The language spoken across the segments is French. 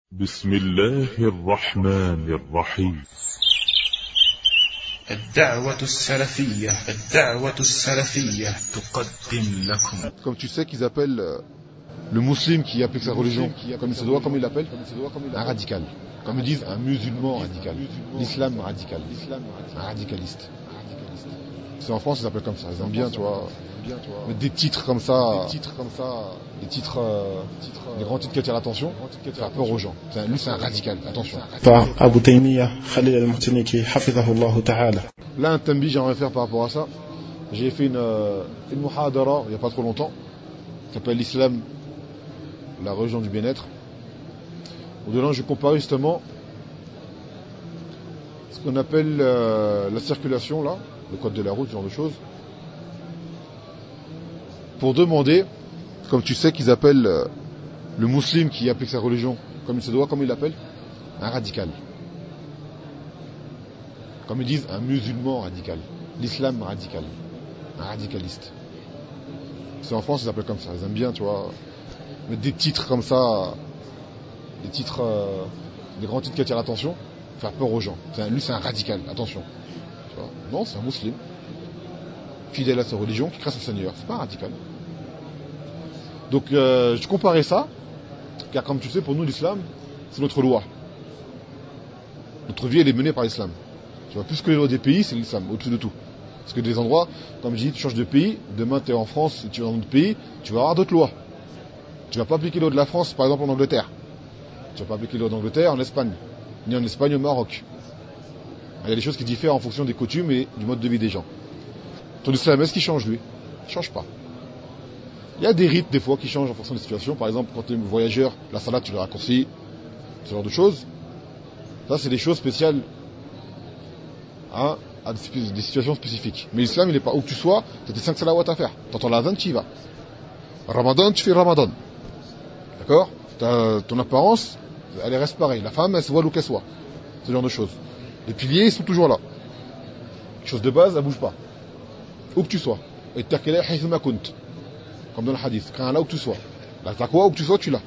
بسم الله الرحمن الرحيم. الدعوة السلفية تقدم لكم. Comme tu sais qu'ils appellent le musulman qui applique sa religion comme il se doit, comme ils l'appellent, un radical. Comme ils disent, un musulman radical. L'islam radical. Un radicaliste. C'est en France, ils s'appellent comme ça. Ils aiment bien, tu vois, mettre des titres comme ça, des grands titres qui attirent l'attention, faire peur aux gens. Lui, c'est un radical, attention. Par Abu Taymiyyah Khalil al-Mu'taniki hafidhahullah ta'ala. Là, un tambi, j'aimerais faire par rapport à ça. J'ai fait une muhadara il n'y a pas trop longtemps. Ça s'appelle l'islam, la religion du bien-être. Au-delà, je compare justement ce qu'on appelle la circulation, là, le code de la route, ce genre de choses, pour demander, comme tu sais qu'ils appellent le musulman qui applique sa religion comme il se doit, comme ils l'appellent, un radical. Comme ils disent, un musulman radical. L'islam radical. Un radicaliste. C'est en France, ils s'appellent comme ça. Ils aiment bien, tu vois, mettre des titres comme ça, des grands titres qui attirent l'attention, faire peur aux gens. Lui, c'est un radical, attention. Tu vois. Non, c'est un musulman, fidèle à sa religion, qui craint son Seigneur. C'est pas un radical. Donc, je comparais ça, car comme tu sais, pour nous, l'islam, c'est notre loi. Notre vie, elle est menée par l'islam. Tu vois, plus que les lois des pays, c'est l'islam, au-dessus de tout. Parce que des endroits, comme je dis, tu changes de pays, demain tu es en France, tu vas dans un autre pays, tu vas avoir d'autres lois. Tu vas pas appliquer les lois de la France, par exemple, en Angleterre. Tu vas pas appliquer les lois d'Angleterre en Espagne, ni en Espagne au Maroc. Il y a des choses qui diffèrent en fonction des coutumes et du mode de vie des gens. Ton islam, est-ce qu'il change, lui? Il change pas. Il y a des rites, des fois, qui changent en fonction des situations. Par exemple, quand tu es voyageur, la salade, tu le raccourcis, ce genre de choses. Ça, c'est des choses spéciales à des situations spécifiques. Mais l'islam, il n'est pas où que tu sois, tu as tes 5 salawats à faire. Tu entends l'adhan, tu y vas. Ramadan, tu fais Ramadan. D'accord? Ton apparence, elle reste pareille. La femme, elle se voit où qu'elle soit. Ce genre de choses. Les piliers, ils sont toujours là. Quelque chose de base, elle bouge pas. Où que tu sois. Et takela haythuma kunt. Comme dans le hadith. Crains là où que tu sois. La taqwa, où que tu sois, tu l'as.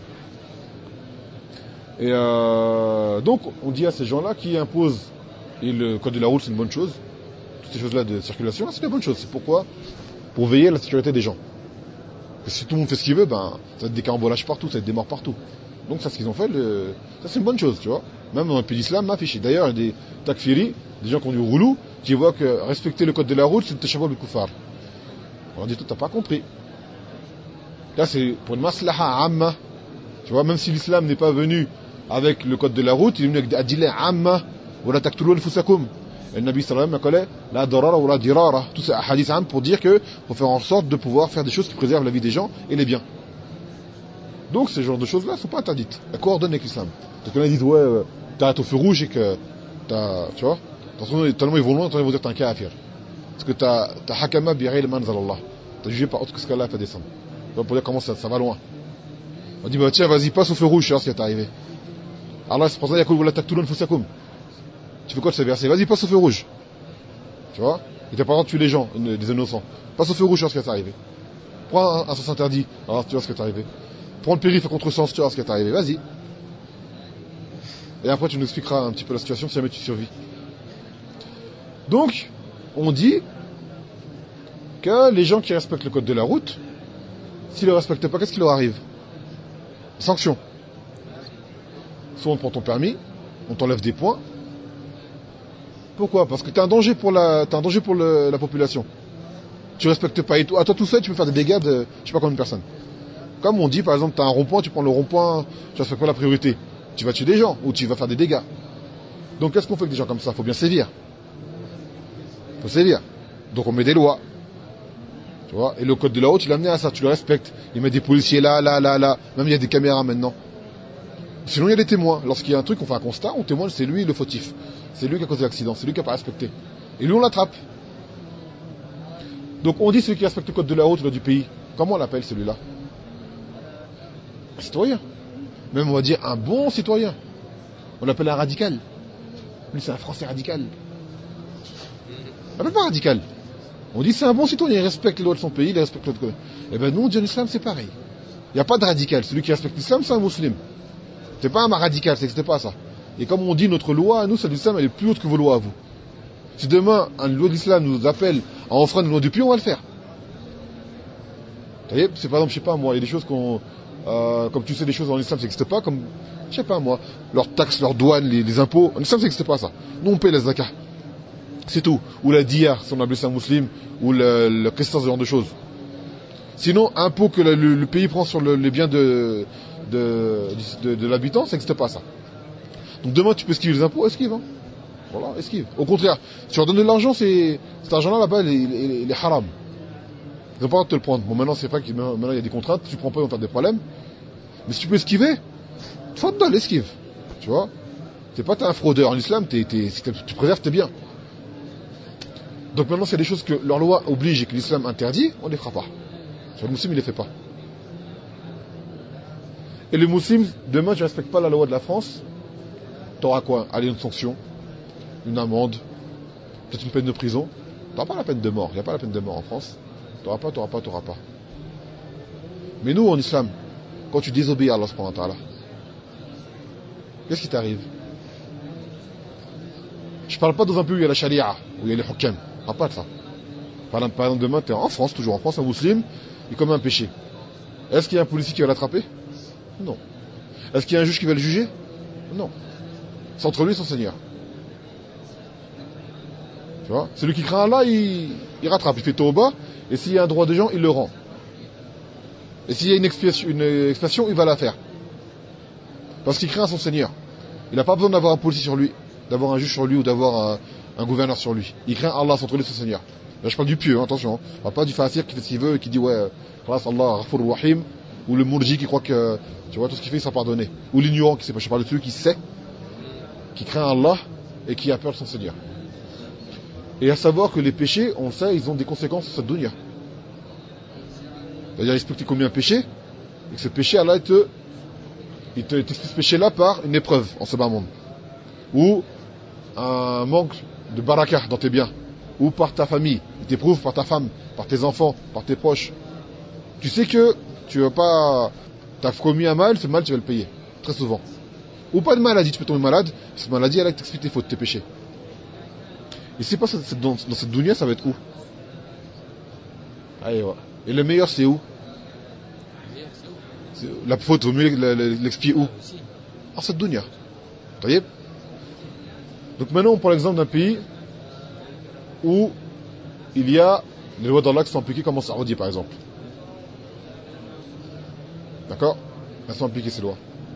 Et donc, on dit à ces gens-là qui imposent, et le code de la route, c'est une bonne chose. Toutes ces choses-là de circulation, c'est une bonne chose. C'est pourquoi? Pour veiller à la sécurité des gens. Parce que si tout le monde fait ce qu'il veut, ben, ça va être des carambolages partout, ça va être des morts partout. Donc, ça, ce qu'ils ont fait, ça, c'est une bonne chose, tu vois. Même dans le pays d'islam, affiché. D'ailleurs, il y a des takfiri, des gens qui ont du roulou, qui voient que respecter le code de la route, c'est le tashabbuh bil kuffar. On dit, toi, t'as pas compris. Là, c'est pour une maslaha amma. Tu vois, même si l'islam n'est pas venu avec le code de la route, il est venu avec des adilla amma, ou la taqtulu al-fusakum. Et le Nabi sallallahu alayhi wa sallam a la darara ou la dirara. Tout c'est un hadith am pour dire que faut faire en sorte de pouvoir faire des choses qui préservent la vie des gens et les biens. Donc, ces genres de choses-là ne sont pas interdites. Elles coordonnent avec l'islam. Donc, on a dit, ouais, t'arrêtes au feu rouge et que tu vois, tellement ils vont loin, tellement ils vont dire t'es un kafir. Parce que t'as hakama bi ghayri manzalallah. T'as jugé par autre que ce qu'Allah a fait descendre. Donc, pour dire comment ça va loin. On dit, bah tiens, vas-y, passe au feu rouge, c'est ce qui est arrivé. Allah, c'est pour ça, yaqul wala taqtulun fusakum. Tu fais quoi de ce verset? Vas-y, passe au feu rouge. Tu vois? Il t'a pas le droit de tuer les gens, des innocents. Passe au feu rouge, tu vois ce qui est arrivé. Prends un sens interdit, alors tu vois ce qui est arrivé. Prends le périph' à contre-sens, tu vois ce qui est arrivé. Vas-y. Et après, tu nous expliqueras un petit peu la situation si jamais tu survis. Donc, on dit que les gens qui respectent le code de la route, s'ils ne le respectent pas, qu'est-ce qui leur arrive? Sanction. Soit on te prend ton permis, on t'enlève des points. Pourquoi? Parce que t'es un danger pour la population. Tu respectes pas. Et à toi tout seul, tu peux faire des dégâts de je sais pas combien de personnes. Comme on dit, par exemple, t'as un rond-point, tu prends le rond-point, tu respectes pas la priorité. Tu vas tuer des gens ou tu vas faire des dégâts. Donc qu'est-ce qu'on fait avec des gens comme ça? Faut bien sévir. Faut sévir. Donc on met des lois. Tu vois? Et le code de la route, il a amené à ça. Tu le respectes. Il met des policiers là. Même il y a des caméras maintenant. Sinon, il y a des témoins. Lorsqu'il y a un truc, on fait un constat, on témoigne, c'est lui le fautif. C'est lui qui a causé l'accident, c'est lui qui n'a pas respecté. Et lui, on l'attrape. Donc, on dit celui qui respecte le code de la route du pays. Comment on l'appelle celui-là? Un citoyen. Même, on va dire, un bon citoyen. On l'appelle un radical. Lui, c'est un Français radical. On l'appelle pas radical. On dit, c'est un bon citoyen, il respecte les lois de son pays, il respecte l'autre code. Eh ben, nous, on dit en islam, c'est pareil. Il n'y a pas de radical. Celui qui respecte l'islam, c'est un musulman. C'est pas un radical, ça n'existe pas ça. Et comme on dit, notre loi, nous, celle de l'islam, elle est plus haute que vos lois à vous. Si demain, une loi de l'islam nous appelle à enfreindre une loi du pied, on va le faire. Vous voyez, c'est par exemple, je sais pas moi, il y a des choses comme tu sais, des choses en islam, ça n'existe pas, comme, je sais pas moi, leurs taxes, leurs douanes, les impôts. En islam, ça n'existe pas ça. Nous, on paye la zakat. C'est tout. Ou la diya, si on a blessé un musulman, ou le christian, ce genre de choses. Sinon, impôt que le pays prend sur les biens de l'habitant, ça n'existe pas ça. Donc demain, tu peux esquiver les impôts, esquive. Hein. Voilà, esquive. Au contraire, si tu leur donnes de l'argent, cet argent-là, là-bas, il est haram. Ils n'ont pas le droit de te le prendre. Bon, maintenant, c'est vrai qu'il y a des contraintes, si tu prends pas, ils vont faire des problèmes. Mais si tu peux esquiver, faudra l'esquive. Tu vois. C'est pas t'es un fraudeur. En islam, si tu préserves tes biens. Donc maintenant, s'il y a des choses que leur loi oblige et que l'islam interdit, on les fera pas. Le musulman, il les fait pas. Et le musulman, demain, tu respectes pas la loi de la France, t'auras quoi? Allez, une sanction, une amende, peut-être une peine de prison. T'auras pas la peine de mort. Il n'y a pas la peine de mort en France. T'auras pas. Mais nous, en islam, quand tu désobéis à Allah subhanahu wa ta'ala, qu'est-ce qui t'arrive? Je parle pas dans un pays où il y a la charia, où il y a les hukam. Je parle pas de ça. Par exemple, demain, t'es en France, toujours en France, un musulman, il commet un péché. Est-ce qu'il y a un policier qui va l'attraper? Non. Est-ce qu'il y a un juge qui va le juger? Non. C'est entre lui et son Seigneur. Tu vois? Celui qui craint Allah, il rattrape, il fait tauba, et s'il y a un droit des gens, il le rend. Et s'il y a une expiation, il va la faire. Parce qu'il craint son Seigneur. Il n'a pas besoin d'avoir un policier sur lui, d'avoir un juge sur lui ou d'avoir un gouverneur sur lui. Il craint Allah, c'est entre lui et son Seigneur. Là, je parle du pieux, hein, attention. On parle pas du fasir qui fait ce qu'il veut et qui dit, ouais, Allah, Ghafur Rahim, ou le mourji qui croit que, tu vois, tout ce qu'il fait, il sera pardonné. Ou l'ignorant qui sait pas. Je parle de celui qui sait, qui craint Allah et qui a peur de son Seigneur. Et à savoir que les péchés, on sait, ils ont des conséquences sur cette dunya. C'est-à-dire, il explique que tu commis un péché, et que ce péché, Allah, il t'explique ce péché-là par une épreuve en ce bas monde. Ou un manque de baraka dans tes biens. Ou par ta famille. Il t'éprouve par ta femme, par tes enfants, par tes proches. Tu sais que tu vas pas... T'as commis un mal, ce mal, tu vas le payer. Très souvent. Ou pas de maladie, tu peux tomber malade. Cette maladie, elle t'explique tes fautes, tes péchés. Et c'est pas dans cette dunya, ça va être où? Allez, ouais. Et le meilleur, c'est où? La faute, vaut mieux l'expier où? En cette dunya. Vous voyez? Donc maintenant, on prend l'exemple d'un pays où il y a les lois d'Allah qui sont appliquées comme en Saoudie, par exemple. D'accord? Elles sont appliquées, ces lois.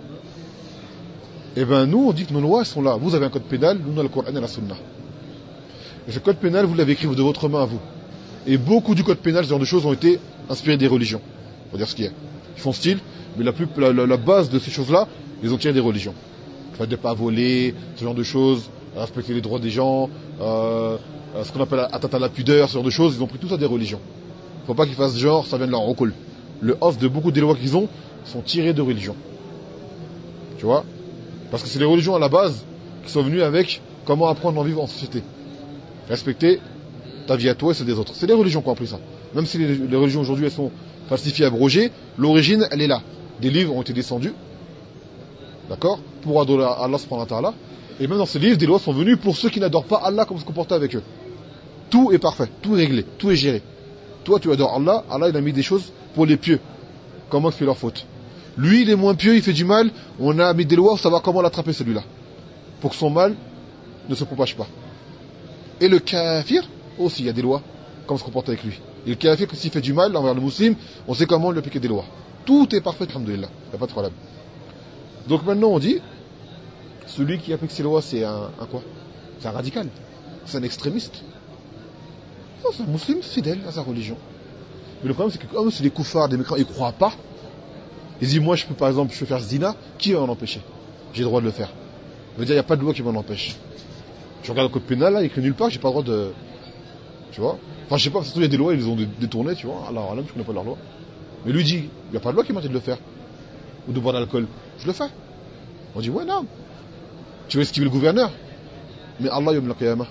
Et bien, nous, on dit que nos lois, elles sont là. Vous avez un code pénal, nous, on a le Coran et la Sunna. Et ce code pénal, vous l'avez écrit de votre main à vous. Et beaucoup du code pénal, ce genre de choses, ont été inspirés des religions. Faut dire ce qu'il y a. Ils font style, mais la base de ces choses-là, ils ont tiré des religions. Le fait de ne pas voler, ce genre de choses, respecter les droits des gens, ce qu'on appelle atteinte à la pudeur, ce genre de choses, ils ont pris tout ça des religions. Faut pas qu'ils fassent genre, ça vient de leur recoul. Le off de beaucoup des lois qu'ils ont sont tirées de religions. Tu vois? Parce que c'est les religions à la base qui sont venues avec comment apprendre à vivre en société. Respecter ta vie à toi et celle des autres. C'est les religions qui ont appris ça. Même si les religions aujourd'hui elles sont falsifiées, abrogées, l'origine elle est là. Des livres ont été descendus, d'accord, pour adorer Allah subhanahu wa ta'ala. Et même dans ces livres, des lois sont venues pour ceux qui n'adorent pas Allah, comment se comporter avec eux. Tout est parfait, tout est réglé, tout est géré. Toi tu adores Allah, Allah il a mis des choses pour les pieux. Comment expier leurs fautes. Lui il est moins pieux, il fait du mal, on a mis des lois pour savoir comment l'attraper celui-là. Pour que son mal ne se propage pas. Et le kafir, aussi, il y a des lois, comment se comporter avec lui. Et le kafir, s'il fait du mal envers le musulman, on sait comment lui appliquer des lois. Tout est parfait, alhamdoulilah, il n'y a pas de problème. Donc maintenant on dit, celui qui applique ces lois, c'est un quoi? C'est un radical, c'est un extrémiste. Non, c'est un musulman fidèle à sa religion. Mais le problème c'est que comme c'est des koufars, des mécrants, ils ne croient pas. Ils disent, moi je peux par exemple, je peux faire zina, qui va m'en empêcher? J'ai le droit de le faire. Ça veut dire, il n'y a pas de loi qui m'en empêche. Je regarde le code pénal, là, il écrit nulle part, j'ai pas le droit de... Tu vois? Enfin, je sais pas, surtout il y a des lois, ils les ont détournées, tu vois. Alors, là, je connais pas leur loi. Mais lui dit, il n'y a pas de loi qui m'interdit de le faire. Ou de boire de l'alcool. Je le fais. On dit, ouais, non. Tu veux esquiver le gouverneur? Mais Allah yawm al-qiyamah.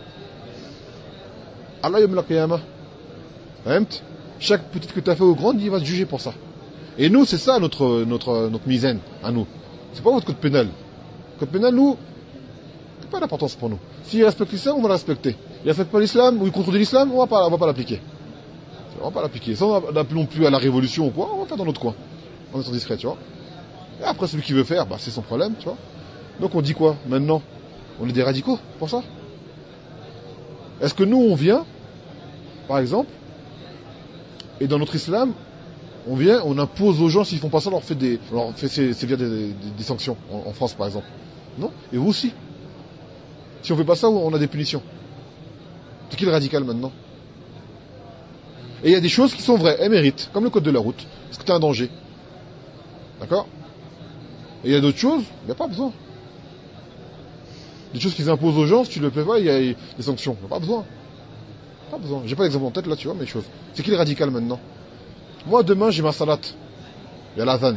Allah yawm al-qiyamah. Chaque petite que tu as fait au grand, il va te juger pour ça. Et nous, c'est ça notre misaine, à nous. C'est pas votre code pénal. Le code pénal, nous, c'est pas d'importance pour nous. S'il respecte l'islam, on va le respecter. Il respecte pas l'islam ou il contredit l'islam, on va pas l'appliquer. On va pas l'appliquer. Sans n'appelons plus à la révolution ou quoi, on va faire dans notre coin. En étant discret, tu vois. Et après, celui qui veut faire, bah, c'est son problème, tu vois. Donc on dit quoi maintenant? On est des radicaux pour ça? Est-ce que nous, on vient, par exemple, et dans notre islam, on vient, on impose aux gens, s'ils font pas ça, on leur fait sévir des sanctions, en France par exemple. Non? Et vous aussi. Si on fait pas ça, on a des punitions. C'est qui le radical maintenant? Et il y a des choses qui sont vraies, elles méritent, comme le code de la route, parce que t'es un danger. D'accord? Et il y a d'autres choses, il n'y a pas besoin. Des choses qu'ils imposent aux gens, si tu ne le plais pas, il y a des sanctions. Il n'y a pas besoin. Pas besoin. J'ai pas d'exemple en tête là, tu vois, mais choses. C'est qui le radical maintenant? Moi, demain, j'ai ma salat. Il y a l'azan.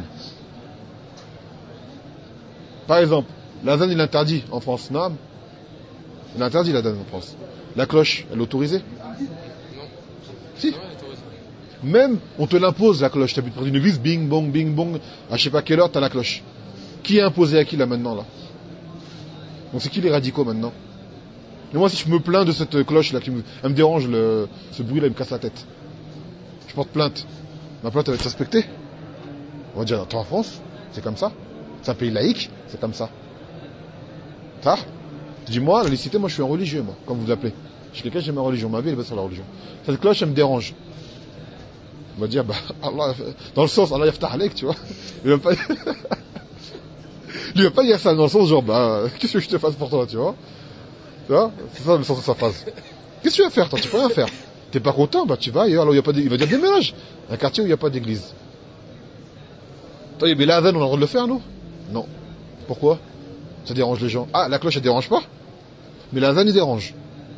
Par exemple, l'azan, il est interdit en France. Non. Il est interdit l'azan en France. La cloche, elle est autorisée? Non. Si. Même, on te l'impose, la cloche. Tu habites près d'une église, bing, bong. À je sais pas quelle heure, t'as la cloche. Qui est imposé à qui là maintenant là? Donc c'est qui les radicaux maintenant? Et moi, si je me plains de cette cloche là, elle me dérange, ce bruit là, il me casse la tête. Je porte plainte. Ma plainte va être respectée. On va dire, attends, en France, c'est comme ça. C'est un pays laïque, c'est comme ça. Ça? Dis-moi, la laïcité, moi je suis un religieux, moi, comme vous l'appelez. Je suis quelqu'un, j'ai ma religion, ma vie elle est basée sur la religion. Cette cloche, elle me dérange. On va dire, bah, Allah, dans le sens, Allah yaftah alek, tu vois. Il va pas... Il va pas dire ça dans le sens genre, bah, qu'est-ce que je te fasse pour toi, tu vois? Tu vois? C'est ça le sens de sa phrase. Qu'est-ce que tu vas faire, toi? Tu peux rien faire. T'es pas content, bah tu vas ailleurs, alors il va dire déménage. Un quartier où il n'y a pas d'église. Toi, mais l'adhan, on a le droit de le faire, nous? Non. Pourquoi? Ça dérange les gens. Ah, la cloche, elle dérange pas? Mais l'adhan, il dérange.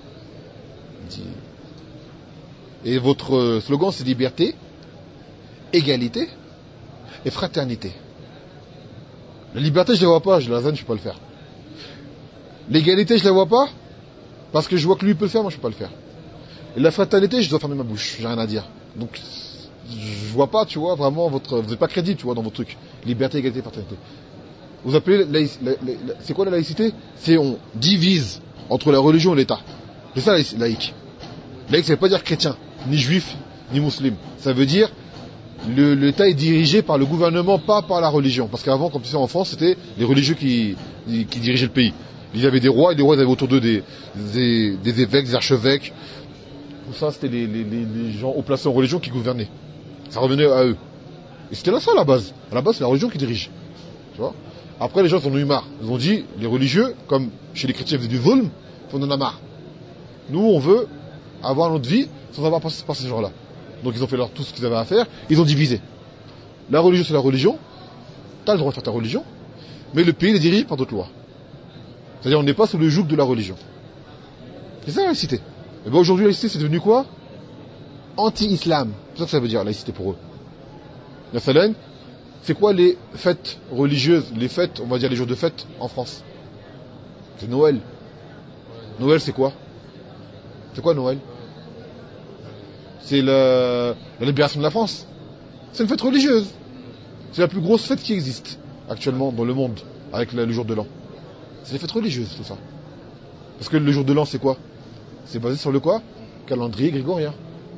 Et votre slogan, c'est liberté, égalité et fraternité. La liberté, je la vois pas, l'azan, je peux pas le faire. L'égalité, je la vois pas, parce que je vois que lui peut le faire, moi je peux pas le faire. Et la fraternité, je dois fermer ma bouche, j'ai rien à dire. Donc, je vois pas, tu vois, vraiment vous n'êtes pas crédible, tu vois, dans votre truc. Liberté, égalité, fraternité. Vous appelez, c'est quoi la laïcité? C'est on divise entre la religion et l'État. C'est ça, laïque. Laïque, ça veut pas dire chrétien, ni juif, ni musulman. Ça veut dire, l'État est dirigé par le gouvernement, pas par la religion. Parce qu'avant, comme tu sais, en France, c'était les religieux qui dirigeaient le pays. Il y avait des rois, et les rois ils avaient autour d'eux des évêques, des archevêques. Tout ça, c'était les gens haut placés en religion qui gouvernaient. Ça revenait à eux. Et c'était là ça, à la base. À la base, c'est la religion qui dirige. Tu vois? Après, les gens en ont eu marre. Ils ont dit, les religieux, comme chez les chrétiens, ils faisaient du zulm, on en a marre. Nous, on veut avoir notre vie sans avoir passé par ces gens-là. Donc ils ont fait tout ce qu'ils avaient à faire, ils ont divisé. La religion, c'est la religion. T'as le droit de faire ta religion, mais le pays est dirigé par d'autres lois. C'est-à-dire on n'est pas sous le joug de la religion. C'est ça la laïcité. Et bien aujourd'hui la laïcité c'est devenu quoi? Anti-islam. C'est ça que ça veut dire la laïcité pour eux. La Salène, c'est quoi les fêtes religieuses, les fêtes, on va dire les jours de fête en France? C'est Noël. Noël c'est quoi? C'est quoi Noël? C'est la libération de la France. C'est une fête religieuse. C'est la plus grosse fête qui existe actuellement dans le monde avec le jour de l'an. C'est des fêtes religieuses tout ça. Parce que le jour de l'an c'est quoi? C'est basé sur le quoi? Calendrier grégorien.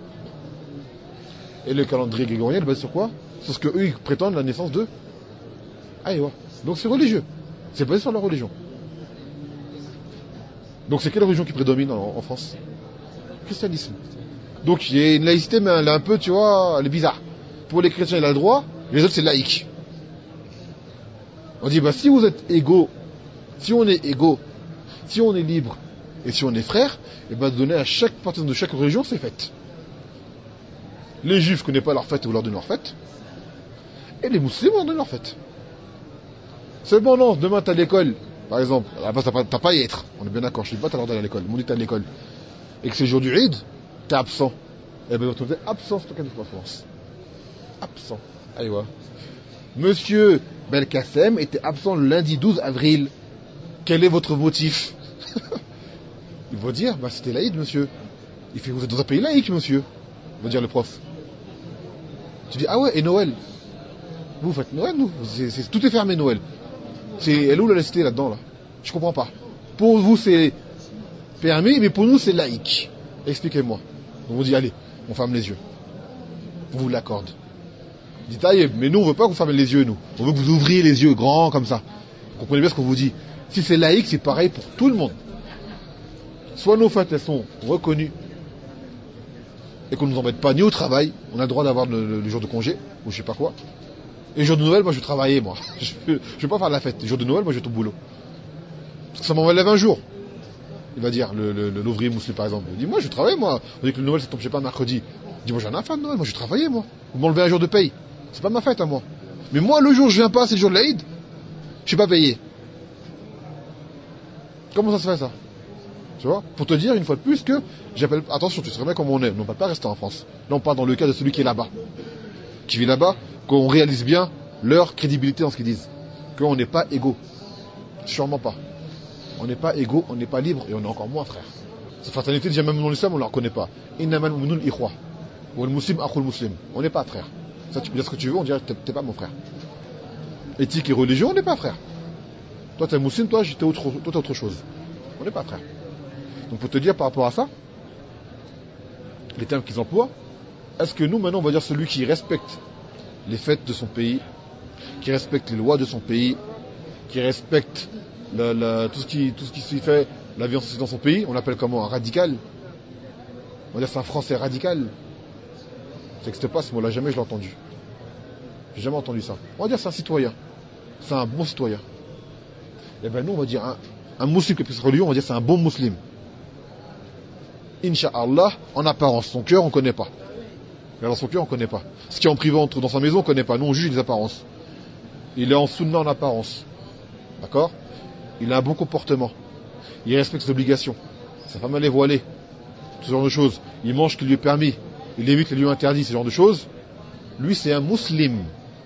Et le calendrier grégorien est basé sur quoi? Sur ce que eux ils prétendent la naissance de. Ah et ouais. Donc c'est religieux. C'est basé sur la religion. Donc c'est quelle religion qui prédomine en France? Le christianisme. Donc il y a une laïcité mais elle est un peu, tu vois, elle est bizarre. Pour les chrétiens il a le droit, les autres c'est laïque. On dit bah si vous êtes égaux, si on est égaux, si on est libre et si on est frères, et ben donner à chaque partie de chaque religion ses fêtes. Les juifs ne connaissent pas leur fête et vous leur donnez leur fête. Et les musulmans leur donnent leur fête. Seulement non, demain t'as l'école, par exemple, à la base t'as pas à y être. On est bien d'accord, je dis pas t'as l'heure d'aller à l'école, mon dit t'as à l'école. Et que c'est le jour du Eid, t'es absent. Et ben on te dit absent, c'est pas de France. Absent. Allez ouais. Monsieur Belkacem était absent le lundi 12 avril. Quel est votre motif? Il va dire, bah c'était l'Aïd, monsieur. Il fait, vous êtes dans un pays laïque, monsieur. Va dire le prof. Tu dis, ah ouais, et Noël? Vous faites Noël, nous? Tout est fermé, Noël. Elle est où la laïcité là-dedans, là? Je comprends pas. Pour vous, c'est permis, mais pour nous, c'est laïque. Expliquez-moi. On vous dit, allez, on ferme les yeux. On vous l'accorde. Dites, aïe, mais nous, on veut pas que vous fermez les yeux, nous. On veut que vous ouvriez les yeux grands, comme ça. Vous comprenez bien ce qu'on vous dit. Si c'est laïque, c'est pareil pour tout le monde. Soit nos fêtes, elles sont reconnues, et qu'on ne nous embête pas ni au travail, on a le droit d'avoir le jour de congé, ou je sais pas quoi. Et le jour de Noël, moi, je vais travailler, moi. Je vais pas faire la fête. Le jour de Noël, moi, je vais être au boulot. Parce que ça m'enlève un jour. Il va dire, l'ouvrier musulman, par exemple. Il dit, moi, je travaille, moi. On dit que le Noël, ça tombe, je sais pas, mercredi. Il dit, moi, j'en ai un fan de Noël, moi, je vais travailler, moi. Vous m'enlevez un jour de paye. C'est pas ma fête, à moi. Mais moi, le jour où je viens pas, c'est le jour de l'Aïd, je suis pas payé. Comment ça se fait, ça? Tu vois? Pour te dire, une fois de plus, que j'appelle, attention, tu sais très bien comment on est. On ne va pas rester en France. Là, on parle dans le cas de celui qui est là-bas. Qui vit là-bas, qu'on réalise bien leur crédibilité dans ce qu'ils disent. Qu'on n'est pas égaux. Sûrement pas. On n'est pas égaux, on n'est pas libre et on est encore moins frères. Cette fraternité, déjà même dans l'islam, on ne la reconnaît pas. Innamal mu'minun ikhwa. Wal muslim akhul muslim. On n'est pas frères. Ça, tu peux dire ce que tu veux, on dirait que t'es pas mon frère. Éthique et religion, on n'est pas frères. Toi, t'es musulman, toi, t'es autre chose. On n'est pas frères. Donc, pour te dire par rapport à ça, les termes qu'ils emploient, est-ce que nous, maintenant, on va dire celui qui respecte les fêtes de son pays, qui respecte les lois de son pays, qui respecte tout ce qui s'y fait, la vie en société dans son pays, on l'appelle comment? Un radical. On va dire c'est un Français radical. Ça n'existe pas ce mot-là, jamais je l'ai entendu. J'ai jamais entendu ça. On va dire c'est un citoyen. C'est un bon citoyen. Et ben nous, on va dire un musulman qui a pris cette religion, on va dire c'est un bon musulman. Inch'Allah, en apparence. Son cœur, on ne connaît pas. Mais dans son cœur, on ne connaît pas. Ce qui est en privé entre dans sa maison, on ne connaît pas. Nous, on juge les apparences. Il est en sunna en apparence. D'accord? Il a un bon comportement. Il respecte ses obligations. Sa femme elle est voilée. Ce genre de choses. Il mange ce qui lui est permis. Il évite les lieux interdits, ce genre de choses. Lui, c'est un musulman.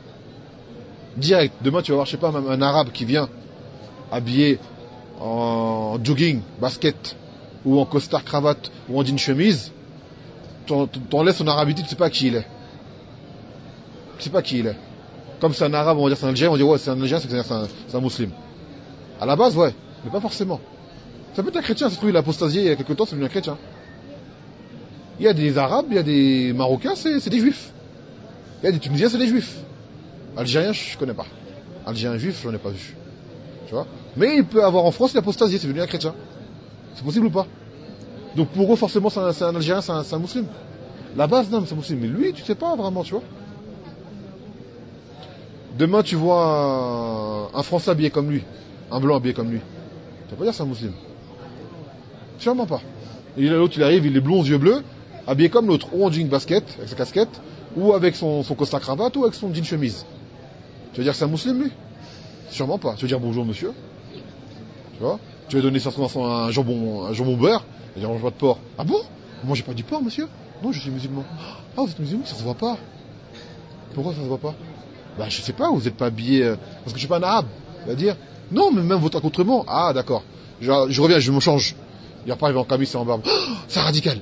Direct. Demain, tu vas voir, je sais pas, un arabe qui vient habillé en jogging, basket, ou en costard cravate, ou en jean chemise. T'enlèves son arabité, tu sais pas qui il est. Tu sais pas qui il est. Comme c'est un arabe, on va dire c'est un Algérien, on va dire ouais, c'est un Algérien, c'est un musulman. À la base, ouais, mais pas forcément. Ça peut être un chrétien, c'est trouvé il a apostasié il y a quelques temps, c'est devenu un chrétien. Il y a des Arabes, il y a des Marocains, c'est des Juifs. Il y a des Tunisiens, c'est des Juifs. Algériens, je connais pas. Algérien juif, j'en ai pas vu. Tu vois? Mais il peut avoir en France l'apostasié, c'est devenu un chrétien. C'est possible ou pas? Donc pour eux, forcément, c'est un Algérien, c'est un musulman. La base, non, c'est un musulman. Mais lui, tu sais pas vraiment, tu vois. Demain, tu vois un Français habillé comme lui, un Blanc habillé comme lui. Tu vas pas dire que c'est un musulman. Sûrement pas. Et l'autre, il arrive, il est blond aux yeux bleus, habillé comme l'autre, ou en jean basket, avec sa casquette, ou avec son costard cravate, ou avec son jean chemise. Tu vas dire que c'est un musulman, lui? Sûrement pas. Tu vas dire bonjour, monsieur. Tu vois? Tu vas donner certainement un jambon beurre, et dire, on mange pas de porc. Ah bon? Vous mangez pas du porc, monsieur? Non, je suis musulman. Ah, vous êtes musulman? Ça se voit pas. Pourquoi ça se voit pas? Bah, je sais pas, vous êtes pas habillé, parce que je suis pas un arabe. Il va dire, non, mais même votre accoutrement. Ah, d'accord. Je reviens, je me change. Il repart, il va en camis, c'est en barbe. Oh, c'est radical.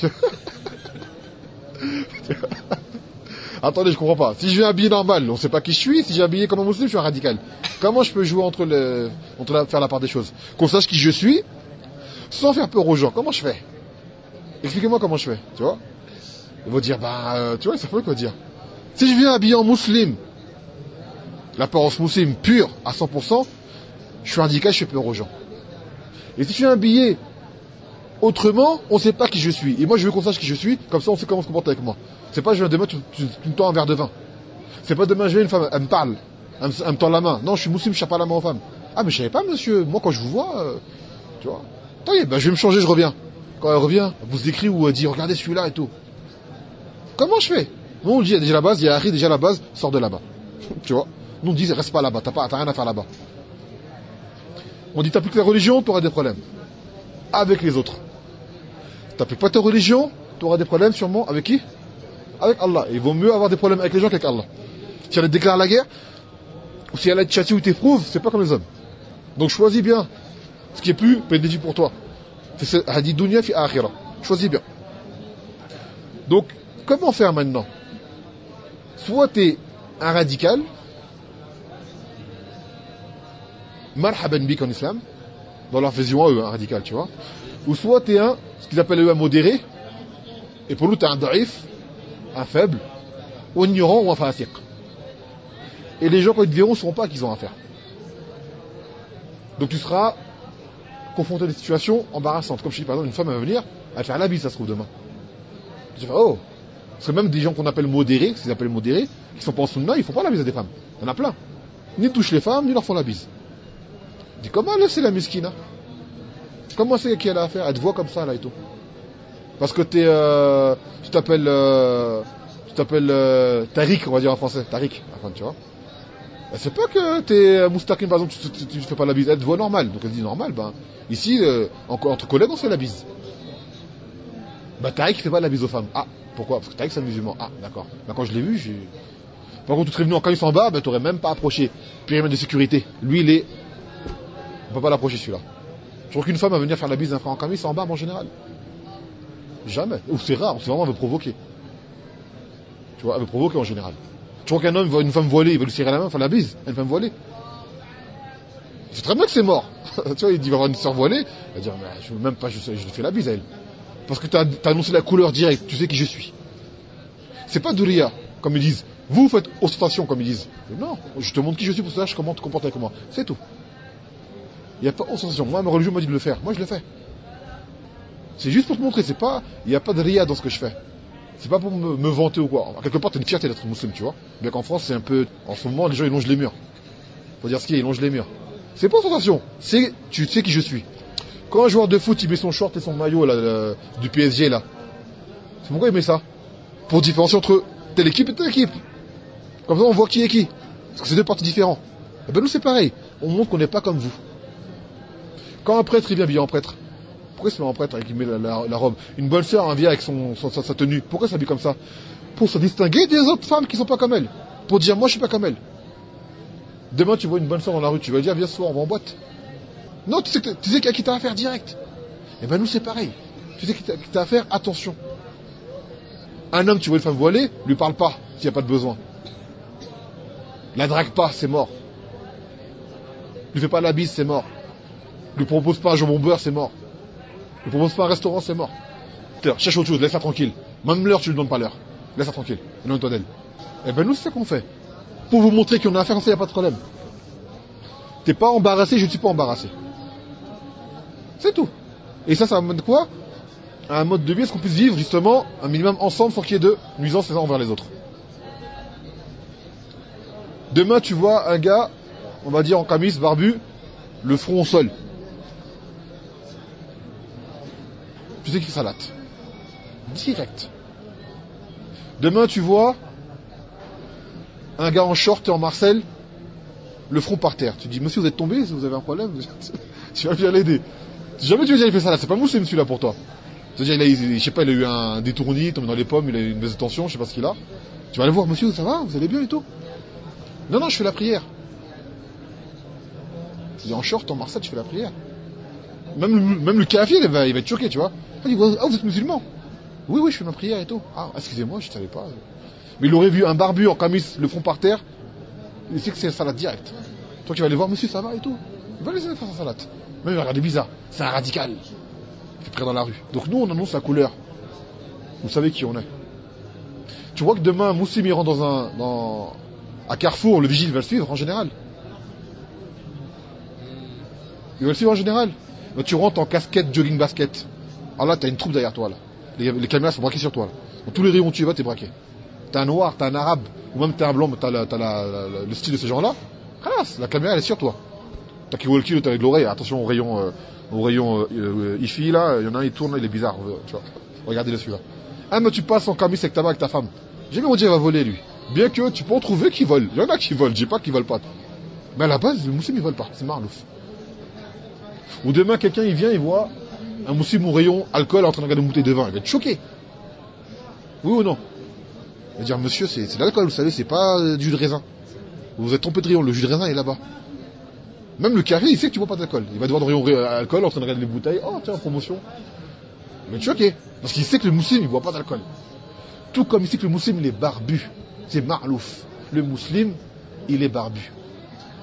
Attendez, je comprends pas. Si je viens habillé normal, on sait pas qui je suis. Si j'ai habillé comme un musulman, je suis un radical. Comment je peux jouer faire la part des choses? Qu'on sache qui je suis, sans faire peur aux gens. Comment je fais? Expliquez-moi comment je fais, tu vois? Ils vont dire, tu vois, ça fait quoi dire? Si je viens habillé en musulman, l'apparence musulmane pure à 100%, je suis radical, je fais peur aux gens. Et si je viens habillé autrement, on ne sait pas qui je suis. Et moi, je veux qu'on sache qui je suis, comme ça on sait comment se comporter avec moi. C'est pas je viens demain, tu me tends un verre de vin. C'est pas demain, je viens, une femme, elle me parle, elle me tend la main. Non, je suis musulman, je ne tiens pas la main aux femmes. Ah, mais je savais pas, monsieur. Moi, quand je vous vois, tu vois. Attendez, je vais me changer, je reviens. Quand elle revient, elle vous écrit ou elle dit, regardez celui-là et tout. Comment je fais? Nous, on dit, déjà la base, il y a Harry, déjà la base, sors de là-bas. Tu vois? Nous, on dit, reste pas là-bas, t'as rien à faire là-bas. On dit, t'appliques la religion, t'auras des problèmes. Avec les autres. T'appliques pas ta religion, t'auras des problèmes sûrement avec qui? Avec Allah. Et il vaut mieux avoir des problèmes avec les gens qu'avec Allah. Si elle te déclare la guerre, ou si elle te châtie ou t'éprouve, c'est pas comme les hommes. Donc choisis bien ce qui est plus bénéfique pour toi. C'est hadith dunya fi akhira. Choisis bien. Donc, comment faire maintenant? Soit t'es un radical, marhaban bik en islam, dans leur vision eux, un radical, tu vois. Ou soit t'es ce qu'ils appellent eux un modéré, et pour nous t'es un daïf, un faible, ou un ignorant, ou un fasiq. Et les gens quand ils te verront ne sauront pas à qui ils ont affaire. Donc tu seras confronté à des situations embarrassantes. Comme je dis par exemple, une femme va venir, elle va faire la bise, ça se trouve demain. Tu vas oh. Parce que même des gens qu'on appelle modérés, ce qu'ils appellent modérés, qui sont pas en sunna, ils font pas la bise à des femmes. Il y en a plein. Ni touchent les femmes, ni leur font la bise. Dis comment elle c'est la miskina? Comment c'est qui elle a affaire? Elle te voit comme ça là et tout. Parce que tu t'appelles Tariq, on va dire en français, Tariq, enfin, tu vois. C'est pas que t'es Moustaqim, par exemple, tu fais pas la bise, elle te voit normal. Donc elle dit normal, ben, ici, entre collègues, on se fait la bise. Bah, Tariq, il fait pas la bise aux femmes. Ah, pourquoi? Parce que Tariq, c'est un musulman. Ah, d'accord. Ben, quand je l'ai vu, par contre, tu serais venu en camis en bas, ben, t'aurais même pas approché. Périmètre de sécurité. Lui, on peut pas l'approcher, celui-là. Je trouve qu'une femme va venir faire la bise d'un frère en camis en bas, en général. Jamais. Ou c'est rare, c'est vraiment, elle veut provoquer. Tu vois, elle veut provoquer en général. Tu vois qu'un homme voit une femme voilée, il veut lui serrer la main, faire la bise, une femme voilée. Il sait très bien que c'est mort. Tu vois, il dit, il va avoir une sœur voilée, il va dire, mais je veux même pas, je lui fais la bise à elle. Parce que t'as annoncé la couleur directe, tu sais qui je suis. C'est pas de ria, comme ils disent. Vous faites ostentation, comme ils disent. Non, je te montre qui je suis pour ça, comment te comporter avec moi. C'est tout. Il n'y a pas ostentation. Moi, ma religion m'a dit de le faire. Moi, je le fais. C'est juste pour te montrer, c'est pas, il n'y a pas de ria dans ce que je fais. C'est pas pour me vanter ou quoi. Quelque part, t'as une fierté d'être musulman, tu vois. Bien qu'en France, c'est un peu, en ce moment, les gens, ils longent les murs. Faut dire ce qu'il y a, ils longent les murs. C'est pas sensation. Tu sais qui je suis. Quand un joueur de foot, il met son short et son maillot, là, du PSG, là. C'est pourquoi il met ça? Pour différencier entre telle équipe et telle équipe. Comme ça, on voit qui est qui. Parce que c'est deux parties différents. Et ben, nous, c'est pareil. On montre qu'on n'est pas comme vous. Quand un prêtre, il vient habillé en prêtre. Pourquoi il se met en prêtre avec il met la robe? Une bonne sœur vient avec sa tenue. Pourquoi elle s'habille comme ça? Pour se distinguer des autres femmes qui sont pas comme elle. Pour dire moi je suis pas comme elle. Demain tu vois une bonne sœur dans la rue, tu vas dire viens ce soir on va en boîte. Non, tu sais à qui t'as affaire direct. Et ben nous c'est pareil. Tu sais qui t'as affaire, attention. Un homme, tu vois une femme voilée, lui parle pas s'il n'y a pas de besoin. La drague pas, c'est mort. Lui fais pas la bise, c'est mort. Lui propose pas un jambon beurre, c'est mort. Ne propose pas un restaurant, c'est mort. Cherche autre chose, laisse-la tranquille. Même l'heure, tu ne lui donnes pas l'heure. Laisse-la tranquille. Éloigne-toi d'elle. Et ben nous, c'est ce qu'on fait. Pour vous montrer qu'on a affaire à ça, il n'y a pas de problème. T'es pas embarrassé, je ne suis pas embarrassé. C'est tout. Et ça amène quoi? À un mode de vie, est-ce qu'on puisse vivre justement un minimum ensemble sans qu'il y ait de nuisance les uns envers les autres. Demain, tu vois un gars, on va dire en camis, barbu, le front au sol. Tu sais qu'il fait salade. Direct. Demain, tu vois un gars en short et en Marcel, le front par terre. Tu dis, monsieur, vous êtes tombé, vous avez un problème? Tu vas bien l'aider. Si jamais tu veux dire, il fait salade, c'est pas moussé, celui-là, pour toi. C'est-à-dire, je sais pas, il a eu un détournis, il est tombé dans les pommes, il a eu une baisse de tension, je sais pas ce qu'il a. Tu vas aller voir, monsieur, ça va? Vous allez bien et tout? Non, je fais la prière. Tu dis, en short, en Marcel, je fais la prière. Même le kafir, il va être choqué, tu vois. Il dit, ah, vous êtes musulman? Oui, je fais ma prière et tout. Ah, excusez-moi, je ne savais pas. Mais il aurait vu un barbu en camis, le front par terre, il sait que c'est la salade directe. Toi, tu vas aller voir, monsieur, ça va et tout. Il va laisser faire sa salade. Même il va regarder bizarre. C'est un radical. Il fait près dans la rue. Donc nous, on annonce la couleur. Vous savez qui on est. Tu vois que demain, un musulman, il rentre à Carrefour, le vigile va le suivre en général. Il va le suivre en général. Mais tu rentres en casquette, jogging basket. Alors là, t'as une troupe derrière toi, là. Les caméras sont braquées sur toi, là. Dans tous les rayons où tu vas, t'es braqué. T'es un noir, t'es un arabe, ou même t'es un blanc, mais t'as le style de ces gens-là. La caméra, elle est sur toi. T'as qui walkie, t'as avec l'oreille. Attention au rayon IFI, là. Il y en a un, il tourne, il est bizarre. Tu vois. Regardez-le celui-là. Ah, mais tu passes en camis avec ta femme. Jamais on dit, il va voler, lui. Bien que tu peux en trouver qui volent. Il y en a qui volent, je dis pas qu'ils volent pas. Mais à la base, le musulman, il vole pas. C'est marlouf. Ou demain, quelqu'un, il vient, il voit un musulman au rayon alcool en train de regarder une bouteille de vin. Il va être choqué. Oui ou non? Il va dire, monsieur, c'est de l'alcool, vous savez, c'est pas du jus de raisin. Vous vous êtes trompé de rayon, le jus de raisin est là-bas. Même le carré, il sait que tu bois pas d'alcool. Il va devoir dans le rayon alcool en train de regarder les bouteilles. Oh, tiens, promotion. Il va être choqué. Parce qu'il sait que le musulman, il boit pas d'alcool. Tout comme il sait que le musulman, il est barbu. C'est marlouf. Le musulman, il est barbu.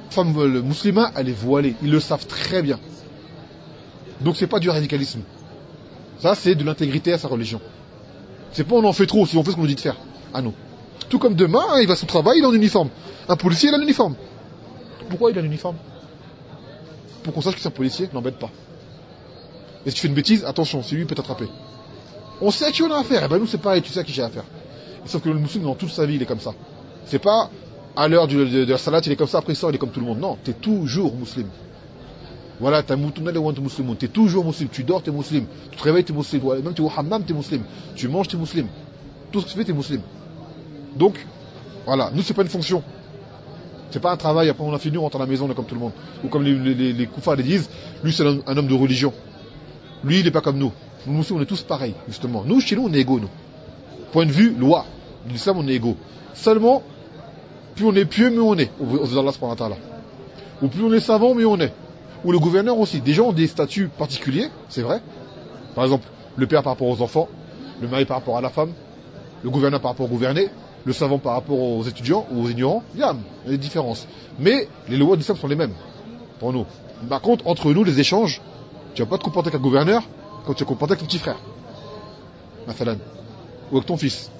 femme musulmane, elle est voilée. Ils le savent très bien. Donc c'est pas du radicalisme. Ça, c'est de l'intégrité à sa religion. C'est pas on en fait trop si on fait ce qu'on nous dit de faire. Ah non. Tout comme demain, il va à son travail, il est en uniforme. Un policier, il a un uniforme. Pourquoi il a un uniforme? Pour qu'on sache que c'est un policier, n'embête pas. Et si tu fais une bêtise, attention, si lui peut t'attraper. On sait à qui on a affaire. Et ben nous c'est pareil, tu sais à qui j'ai affaire. Sauf que le musulman, dans toute sa vie, il est comme ça. C'est pas à l'heure de la salat, il est comme ça, après il sort, il est comme tout le monde. Non, t'es toujours musulman. Voilà, t'es musulman. T'es toujours musulman. Tu dors, t'es musulman. Tu te réveilles, t'es musulman. Même tu es au hammam, t'es musulman. Tu manges, t'es musulman. Tout ce que tu fais, t'es musulman. Donc, voilà, nous c'est pas une fonction. C'est pas un travail, après on a fini, on rentre à la maison, on est comme tout le monde. Ou comme les koufars les disent, lui c'est un homme de religion. Lui il est pas comme nous. Nous musulmans on est tous pareils, justement. Nous, chez nous, on est égaux, nous. Point de vue, loi. De l'islam, on est égaux. Seulement, plus on est pieux, mieux on est. Aux yeux d'Allah subhanahu wa ta'ala. Ou plus on est savant, mieux on est. Ou le gouverneur aussi. Des gens ont des statuts particuliers, c'est vrai. Par exemple, le père par rapport aux enfants, le mari par rapport à la femme, le gouverneur par rapport au gouverné, le savant par rapport aux étudiants ou aux ignorants. Il y a des différences. Mais les lois de l'islam sont les mêmes pour nous. Par contre, entre nous, les échanges, tu vas pas te comporter avec un gouverneur quand tu vas te comporter avec ton petit frère. Mathalan. Ou avec ton fils.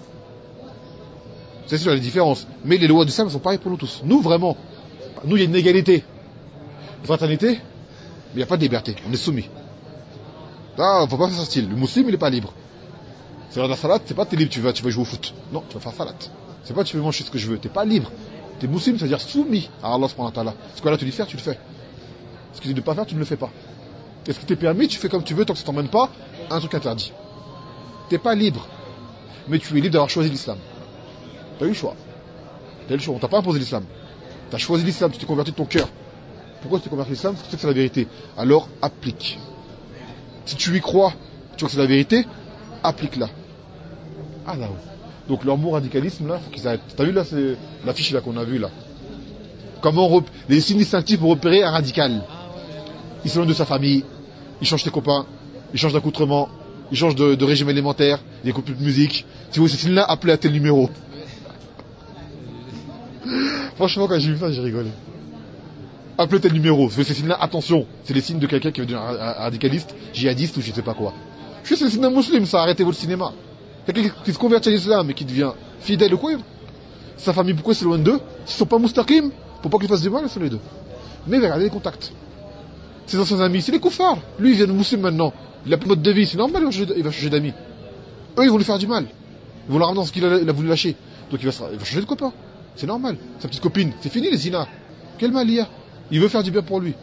C'est sûr, il y a des différences. Mais les lois du l'islam sont pareilles pour nous tous. Nous, vraiment, nous, il y a une égalité. Une fraternité, mais il n'y a pas de liberté. On est soumis. Là, faut pas faire ça style. Le musulman, il n'est pas libre. C'est la salat, c'est pas t'es libre, tu vas jouer au foot. Non, tu vas faire salat. C'est pas tu veux manger ce que je veux. T'es pas libre. T'es musulman, c'est-à-dire soumis à Allah subhanahu wa ta'ala. Ce que là, tu dis faire, tu le fais. Ce que tu dis de pas faire, tu ne le fais pas. Et ce qui t'est permis, tu fais comme tu veux tant que ça t'emmène pas à un truc interdit. T'es pas libre. Mais tu es libre d'avoir choisi l'islam. T'as eu le choix. T'as eu le choix. On t'a pas imposé l'islam. T'as choisi l'islam, tu t'es converti de ton cœur. Pourquoi tu t'es converti à l'islam? Parce que tu sais que c'est la vérité. Alors, applique. Si tu y crois, tu vois que c'est la vérité, applique-la. Ah là. Donc leur mot radicalisme, là, faut qu'ils arrêtent. T'as vu là, c'est l'affiche là qu'on a vue là. Comment les signes distinctifs pour repérer un radical. Il s'éloigne de sa famille, il change ses copains, il change d'accoutrement, il change de régime alimentaire, il écoute plus de musique. Si vous ces signes-là, appelez à tel numéro. Franchement, quand j'ai vu ça, j'ai rigolé. Appelez tel numéro. Ces signes-là, attention, c'est les signes de quelqu'un qui veut devenir un radicaliste, djihadiste ou je sais pas quoi. Je sais, c'est le signe d'un musulman, ça, arrêtez votre cinéma. Quelqu'un qui se convertit à l'islam et qui devient fidèle ou quoi, sa famille, pourquoi c'est loin d'eux? S'ils sont pas mustaqim, faut pas qu'ils fassent du mal, c'est les deux. Mais regardez les contacts. Ses anciens amis, c'est les koufars. Lui, il vient de musulman maintenant. Il a plus de mode de vie, c'est normal, il va changer d'amis. Eux, ils vont lui faire du mal. Ils vont le ramener dans ce qu'il a voulu lâcher. Donc il va changer de copain. C'est normal. Sa petite copine, c'est fini les zina. Quel mal il y a? Il veut faire du bien pour lui.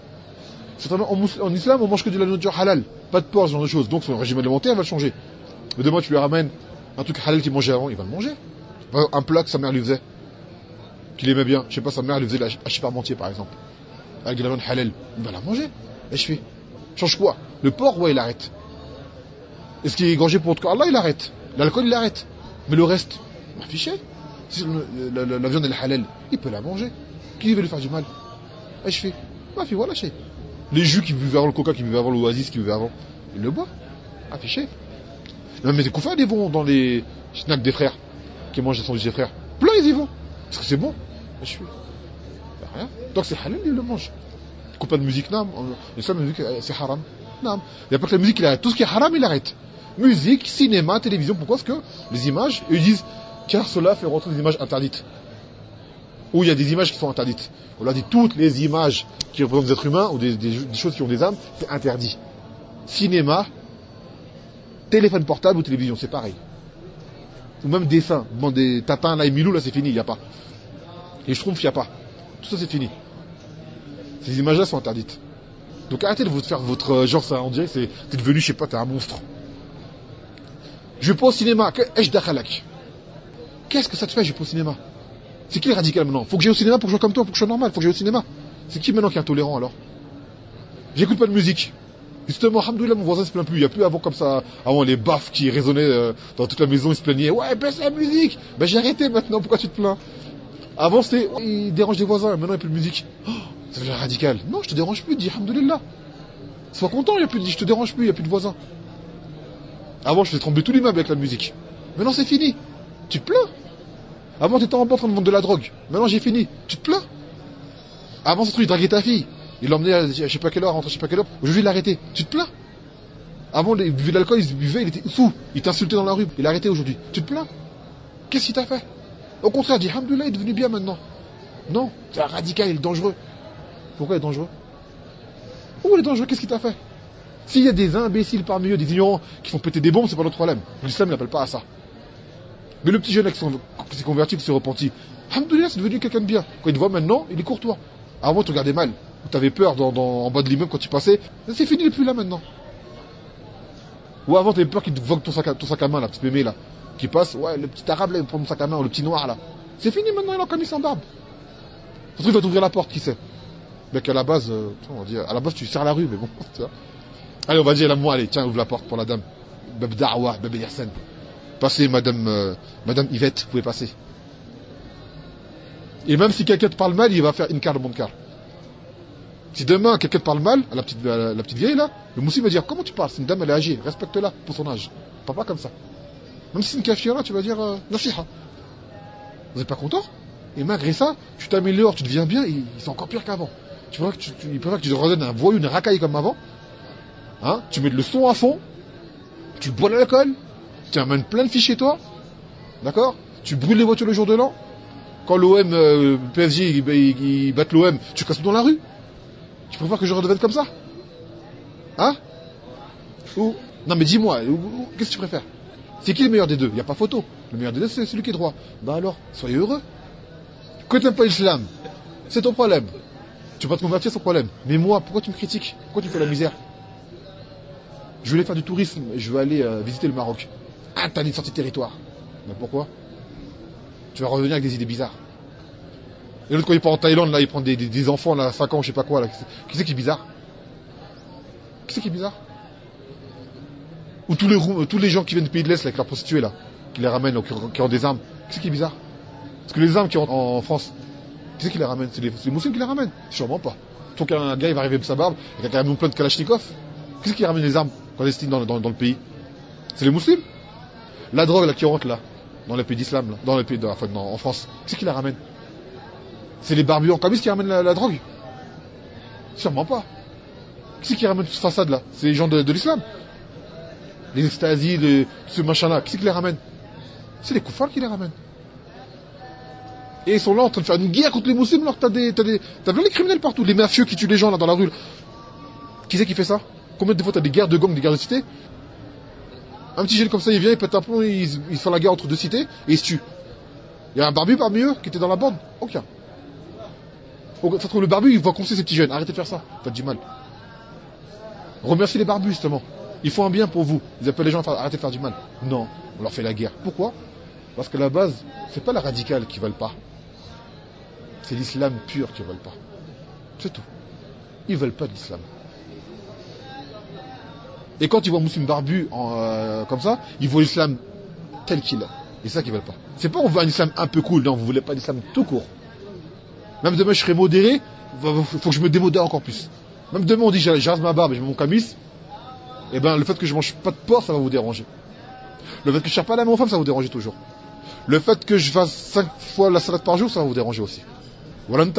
En islam, on mange que de la nourriture halal. Pas de porc, ce genre de choses. Donc son régime alimentaire va le changer. Mais demain, tu lui ramènes un truc halal qu'il mangeait avant, il va le manger. Un plat que sa mère lui faisait, qu'il aimait bien. Je sais pas, sa mère lui faisait la hachis parmentier, par exemple. Avec de la viande halal. Il va la manger. Et je fais. Change quoi? Le porc, ouais, il arrête. Et ce qui est égorgé pour Allah, il arrête. L'alcool, il arrête. Mais le reste, affiché. Si la viande, elle est halal, il peut la manger. Qui veut lui faire du mal? Et je fais. Ma fille, voilà, chez. Les jus qu'il buvait avant, le coca qu'il buvait avant, l'oasis qu'il buvait avant, il le boit. Affiché. Non, mais des koufars, ils vont dans les snacks des frères, qui mangent des sandwichs des frères. Plein, ils y vont. Parce que c'est bon. Et je fais. Y'a rien. Tant que c'est halal, ils le mangent. Écoute pas de musique, non. L'islam, la musique, c'est haram. Non. Il n'y a pas que la musique, il arrête. Tout ce qui est haram, il arrête. Musique, cinéma, télévision. Pourquoi? Parce que les images, eux, ils disent, car cela fait rentrer des images interdites. Ou il y a des images qui sont interdites. On leur dit toutes les images qui représentent des êtres humains ou des choses qui ont des âmes, c'est interdit. Cinéma, téléphone portable ou télévision, c'est pareil. Ou même dessin. Bon, des Tatins, là, et Milou, là, c'est fini, il n'y a pas. Et je trouve qu'il n'y a pas. Tout ça, c'est fini. Ces images-là sont interdites. Donc arrêtez de vous faire votre genre, ça, on dirait que t'es devenu, je sais pas, t'es un monstre. Je vais pas au cinéma. Qu'est-ce que ça te fait, je vais pas au cinéma? C'est qui le radical maintenant? Faut que j'aille au cinéma pour que je sois comme toi, pour que je sois normal, faut que j'aille au cinéma. C'est qui maintenant qui est intolérant alors? J'écoute pas de musique. Justement, alhamdoulilah, mon voisin se plaint plus. Il y a plus avant comme ça, avant les baffes qui résonnaient dans toute la maison, ils se plaignaient. Ouais, baisse la musique. Ben j'ai arrêté maintenant, pourquoi tu te plains? Avant c'était, il dérange les voisins, maintenant il n'y a plus de musique. Oh, ça devient radical. Non, je te dérange plus, dis alhamdoulilah. Sois content, il y a plus de, je te dérange plus, il n'y a plus de voisins. Avant je faisais trembler tout l'immeuble avec la musique. Maintenant c'est fini. Tu te plains? Avant t'étais en train de vendre de la drogue. Maintenant j'ai fini. Tu te plains? Avant ce truc, il draguait ta fille. Il l'emmenait à je sais pas quelle heure, rentrer à je sais pas quelle heure. Aujourd'hui, il l'a arrêté. Tu te plains? Avant, il buvait de l'alcool, il buvait, il était sous. Il t'insultait dans la rue. Il a arrêté aujourd'hui. Tu te plains? Qu'est-ce qu'il t'a fait? Au contraire, dis, alhamdoulilah, il est devenu bien maintenant. Non, c'est un radical, il est dangereux. Pourquoi il est dangereux? Où il est dangereux? Qu'est-ce qu'il t'a fait? S'il y a des imbéciles parmi eux, des ignorants, qui font péter des bombes, c'est pas notre problème. L'islam n'appelle pas à ça. Mais le petit jeune là qui s'est converti, qui s'est repenti, alhamdoulilah, c'est devenu quelqu'un de bien. Quand il te voit maintenant, il est courtois. Avant, tu regardais mal. Tu avais peur en bas de l'immeuble quand tu passais. C'est fini, il est plus là maintenant. Ou avant, tu avais peur qu'il te vogue ton sac à main, la petite mémé là, qui passe. Ouais, le petit arabe là, il prend mon sac à main, ou le petit noir là. C'est fini maintenant, il a encore mis sans barbe. Ce truc va t'ouvrir la porte, qui sait? Mec, à la base, on va dire, à la base, tu sers la rue, mais bon, tu vois. Allez, on va dire, moi, allez, tiens, ouvre la porte pour la dame. Bab Da'wa, Bab Yersen. Passez, madame Yvette, vous pouvez passer. Et même si quelqu'un te parle mal, il va faire inkar le munkar. Si demain, quelqu'un te parle mal, à la petite vieille là, le moussi va dire, comment tu parles? C'est une dame, elle est âgée, respecte-la pour son âge. Parle pas comme ça. Même si c'est une kafira, tu vas dire, nasiha. Vous êtes pas content? Et malgré ça, tu t'améliores, tu deviens bien, et c'est encore pire qu'avant. Tu vois que il préfère que tu te redonnes un voyou, une racaille comme avant. Hein? Tu mets le son à fond, tu bois de l'alcool, tu amènes plein de filles chez toi, d'accord? Tu brûles les voitures le jour de l'an. Quand l'OM, PSG, ils battent l'OM, tu casses tout dans la rue. Tu préfères que je redevienne comme ça? Hein? Ou non mais dis-moi, qu'est-ce que tu préfères? C'est qui le meilleur des deux? Il n'y a pas photo. Le meilleur des deux, c'est celui qui est droit. Bah alors, soyez heureux. Quand tu n'aimes pas l'islam, c'est ton problème. Tu vas pas te convertir, c'est ton problème. Mais moi, pourquoi tu me critiques? Pourquoi tu me fais la misère? Je voulais faire du tourisme, je veux aller visiter le Maroc. Ah, t'as une sortie de territoire. Mais pourquoi? Tu vas revenir avec des idées bizarres. Et l'autre, quand il part en Thaïlande, là, il prend des enfants, là, 5 ans, je sais pas quoi, là. Qui c'est qui est bizarre? Qui c'est qui est bizarre? Ou tous les gens qui viennent du pays de l'Est, là, avec leurs prostituées, là, qui les ramènent, là, qui ont des armes. Qui c'est qui est bizarre? Parce que les armes qui rentrent en France, qui c'est qui les ramène? C'est les musulmans qui les ramènent? Sûrement pas. Donc un gars, il va arriver avec sa barbe, avec un camion plein de Kalachnikov. Qui c'est qui ramène les armes clandestines dans le pays? C'est les musulmans. La drogue, là, qui rentre, là, dans les pays d'islam, là, dans les pays en France, qui c'est qui la ramène? C'est les barbus en camis qui ramènent la drogue? Sûrement pas. Qui c'est qui ramène toute cette façade là? C'est les gens de l'islam. Les extasies, ce machin là, qui c'est qui les ramène? C'est les koufars qui les ramènent. Et ils sont là en train de faire une guerre contre les musulmans, alors t'as plein de criminels partout, les mafieux qui tuent les gens là dans la rue. Là. Qui c'est qui fait ça? Combien de fois t'as des guerres de gangs, des guerres de cités? Un petit jeune comme ça, il vient, il pète un plomb, il fait la guerre entre deux cités, et il se tue. Il y a un barbu parmi eux qui était dans la bande? Aucun. Ça se trouve, le barbu, il va conseiller ces petits jeunes. Arrêtez de faire ça, faites du mal. Remerciez les barbus, justement. Ils font un bien pour vous. Ils appellent les gens à arrêter de faire du mal. Non, on leur fait la guerre. Pourquoi? Parce qu'à la base, c'est pas la radicale qui veulent pas. C'est l'islam pur qui veulent pas. C'est tout. Ils veulent pas d'islam. Et quand ils voient un musulman barbu comme ça, ils voient l'islam tel qu'il est. C'est ça qu'ils veulent pas. C'est pas on veut un islam un peu cool. Non, vous voulez pas d'islam tout court. Même demain, je serai modéré, faut que je me démodère encore plus. Même demain, on dit, je rase ma barbe et je mets mon camis, et ben, le fait que je mange pas de porc, ça va vous déranger. Le fait que je cherche pas la main aux femmes, ça va vous déranger toujours. Le fait que je fasse 5 fois la salade par jour, ça va vous déranger aussi. On l'a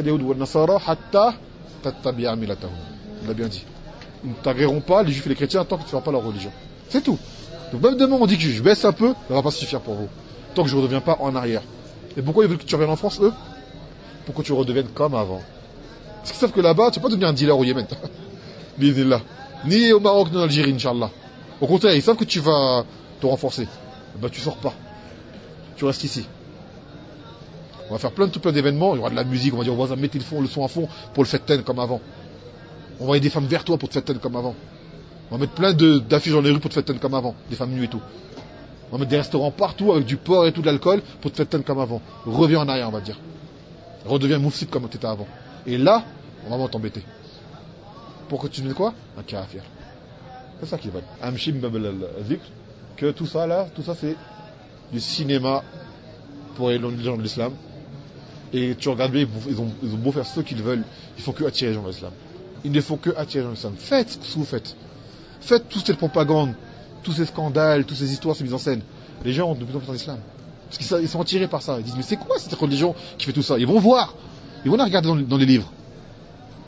bien dit. Ils ne t'agréeront pas, les juifs et les chrétiens, tant que tu ne feras pas leur religion. C'est tout. Donc même demain, on dit que je baisse un peu, ça va pas suffire pour vous. Tant que je ne redeviens pas en arrière. Et pourquoi ils veulent que tu reviennes en France, eux? Pour que tu redeviennes comme avant. Parce qu'ils savent que là-bas, tu ne vas pas devenir un dealer au Yémen. Ni au Maroc, ni en Algérie, Inch'Allah. Au contraire, ils savent que tu vas te renforcer. Ben, tu sors pas. Tu restes ici. On va faire plein d'événements. Il y aura de la musique. On va dire, on va mettre le son à fond pour le fête-ten comme avant. On va envoyer des femmes vers toi pour te fête-ten comme avant. On va mettre plein d'affiches dans les rues pour te fête-ten comme avant. Des femmes nues et tout. On va mettre des restaurants partout avec du porc et tout, de l'alcool pour te fête-ten comme avant. Reviens en arrière, on va dire. Redeviens moufsib comme tu étais avant. Et là, on va vraiment t'embêter. Pour que tu deviennes quoi? Un kafir. C'est ça qu'ils veulent. Amshim babel al-zikr. Que tout ça là, tout ça c'est du cinéma pour les gens de l'islam. Et tu regardes bien, ils ont beau faire ce qu'ils veulent, ils font que attirer les gens de l'islam. Ils ne font que attirer les gens de l'islam. Faites ce que vous faites. Faites toute cette propagande, tous ces scandales, toutes ces histoires, ces mises en scène. Les gens ont de plus en plus en l'islam. Parce qu'ils sont attirés par ça. Ils disent, mais c'est quoi cette religion qui fait tout ça? Ils vont voir. Ils vont la regarder dans les livres.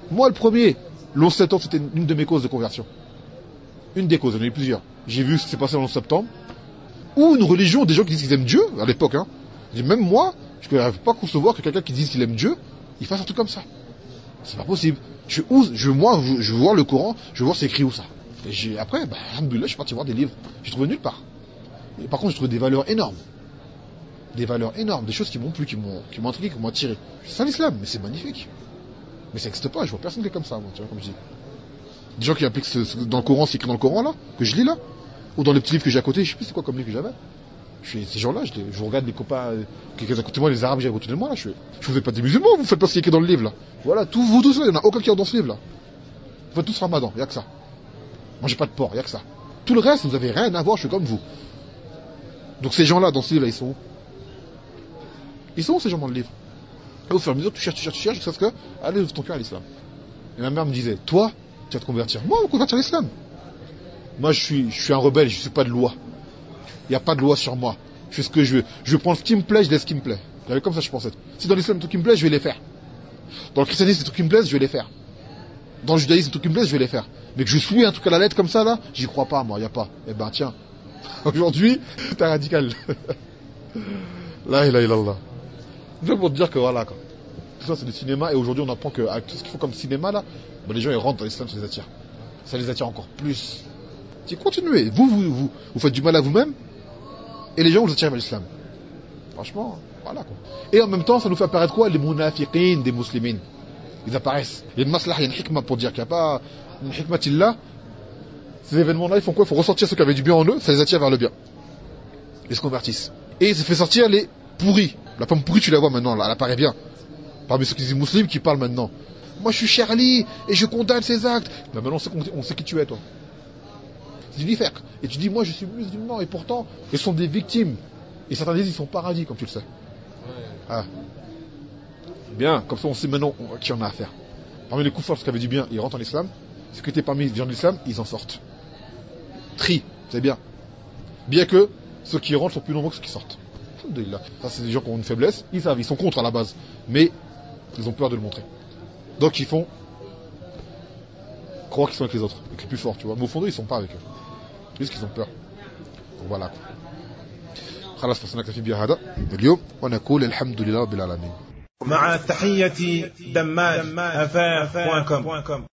Moi, le premier, le 11 septembre, c'était une de mes causes de conversion. Une des causes, il y en a eu plusieurs. J'ai vu ce qui s'est passé le 11 septembre. Ou une religion, des gens qui disent qu'ils aiment Dieu, à l'époque. Hein. Même moi, je ne rêve pas concevoir que quelqu'un qui dise qu'il aime Dieu, il fasse un truc comme ça. C'est pas possible. Je veux voir le Coran, je veux voir c'est écrit où ça. Et après, alhamdoulilah, je suis parti voir des livres. J'ai trouvé nulle part. Et par contre, j'ai trouvé des valeurs énormes. Des valeurs énormes, des choses qui m'ont plu, qui m'ont intrigué, qui m'ont attiré. C'est ça l'islam, mais c'est magnifique. Mais ça n'existe pas, je vois personne qui est comme ça, moi, tu vois, comme je dis. Des gens qui appliquent dans le Coran, c'est écrit dans le Coran, là, que je lis là, ou dans les petits livres que j'ai à côté, je sais plus c'est quoi comme livre que j'avais. Ces gens-là, je regarde les copains, quelqu'un à côté de moi, les Arabes qui à côté de moi, là, vous n'êtes pas des musulmans, vous faites pas ce qui est écrit dans le livre, là. Voilà, vous tous là, il n'y en a aucun qui est dans ce livre, là. Vous faites tous Ramadan, il n'y a que ça. Mangez pas de porc, il n'y a que ça. Tout le reste, vous n'avez rien à voir, je suis comme vous. Donc ces gens-là, dans ce livre-là, ils sont où? Ils sont où, ces gens dans le livre? Et au fur et à mesure, tu cherches, jusqu'à ce que, allez, ouvre ton cœur à l'islam. Et ma mère me disait, toi, tu vas te convertir. Moi, je vais me convertir à l'islam. Moi, je suis un rebelle, je ne suis pas de loi. Il n'y a pas de loi sur moi. Je fais ce que je veux. Je prends ce qui me plaît, je laisse ce qui me plaît. Comme ça, je pensais. Si dans l'islam, tout qui me plaît, je vais les faire. Dans le christianisme, les trucs qui me plaisent, je vais les faire. Dans le judaïsme, les trucs qui me plaisent, je vais les faire. Mais que je suis un truc à la lettre comme ça, là, j'y crois pas, moi, il n'y a pas. Eh ben, tiens. Aujourd'hui, t'es radical. La ilaha illallah. C'est pour te dire que voilà, quoi. Tout ça, c'est du cinéma, et aujourd'hui, on apprend que, avec tout ce qu'il faut comme cinéma, là, les gens, ils rentrent dans l'islam, ça les attire. Ça les attire encore plus. Si continuez. Vous faites du mal à vous-même, et les gens vous attirent vers l'islam. Franchement, voilà, quoi. Et en même temps, ça nous fait apparaître quoi? Les munafiqin des musulmans. Ils apparaissent. Il y a une maslaha, il y a une hikmah pour dire qu'il n'y a pas une hikmatillah. Ces événements-là, ils font quoi? Il faut ressortir ceux qui avaient du bien en eux, ça les attire vers le bien. Ils se convertissent. Et ça fait sortir les pourris. La pomme pourrie, tu la vois maintenant, là, elle apparaît bien. Parmi ceux qui disent musulmans qui parlent maintenant. Moi, je suis Charlie, et je condamne ces actes. Mais maintenant, on sait qui tu es, toi. C'est du nifaq. Et tu dis, moi, je suis musulman, et pourtant, ils sont des victimes. Et certains disent, ils sont paradis, comme tu le sais. Ah. Bien, comme ça, on sait maintenant à qui on a affaire. Parmi les koufars qui avaient du bien, ils rentrent en islam. Ceux qui étaient parmi les gens de l'islam, ils en sortent. Tri, c'est bien. Bien que ceux qui rentrent sont plus nombreux que ceux qui sortent. Alhamdoulilah. Ça, c'est des gens qui ont une faiblesse. Ils savent, ils sont contre à la base. Mais ils ont peur de le montrer. Donc ils font croire qu'ils sont avec les autres, avec les plus forts, tu vois. Mais au fond d'eux, ils sont pas avec eux. Juste qu'ils ont peur. Donc voilà. خلاص فصلنا في بهذا اليوم ونقول الحمد لله رب العالمين. مع تحية دماج أفاف.com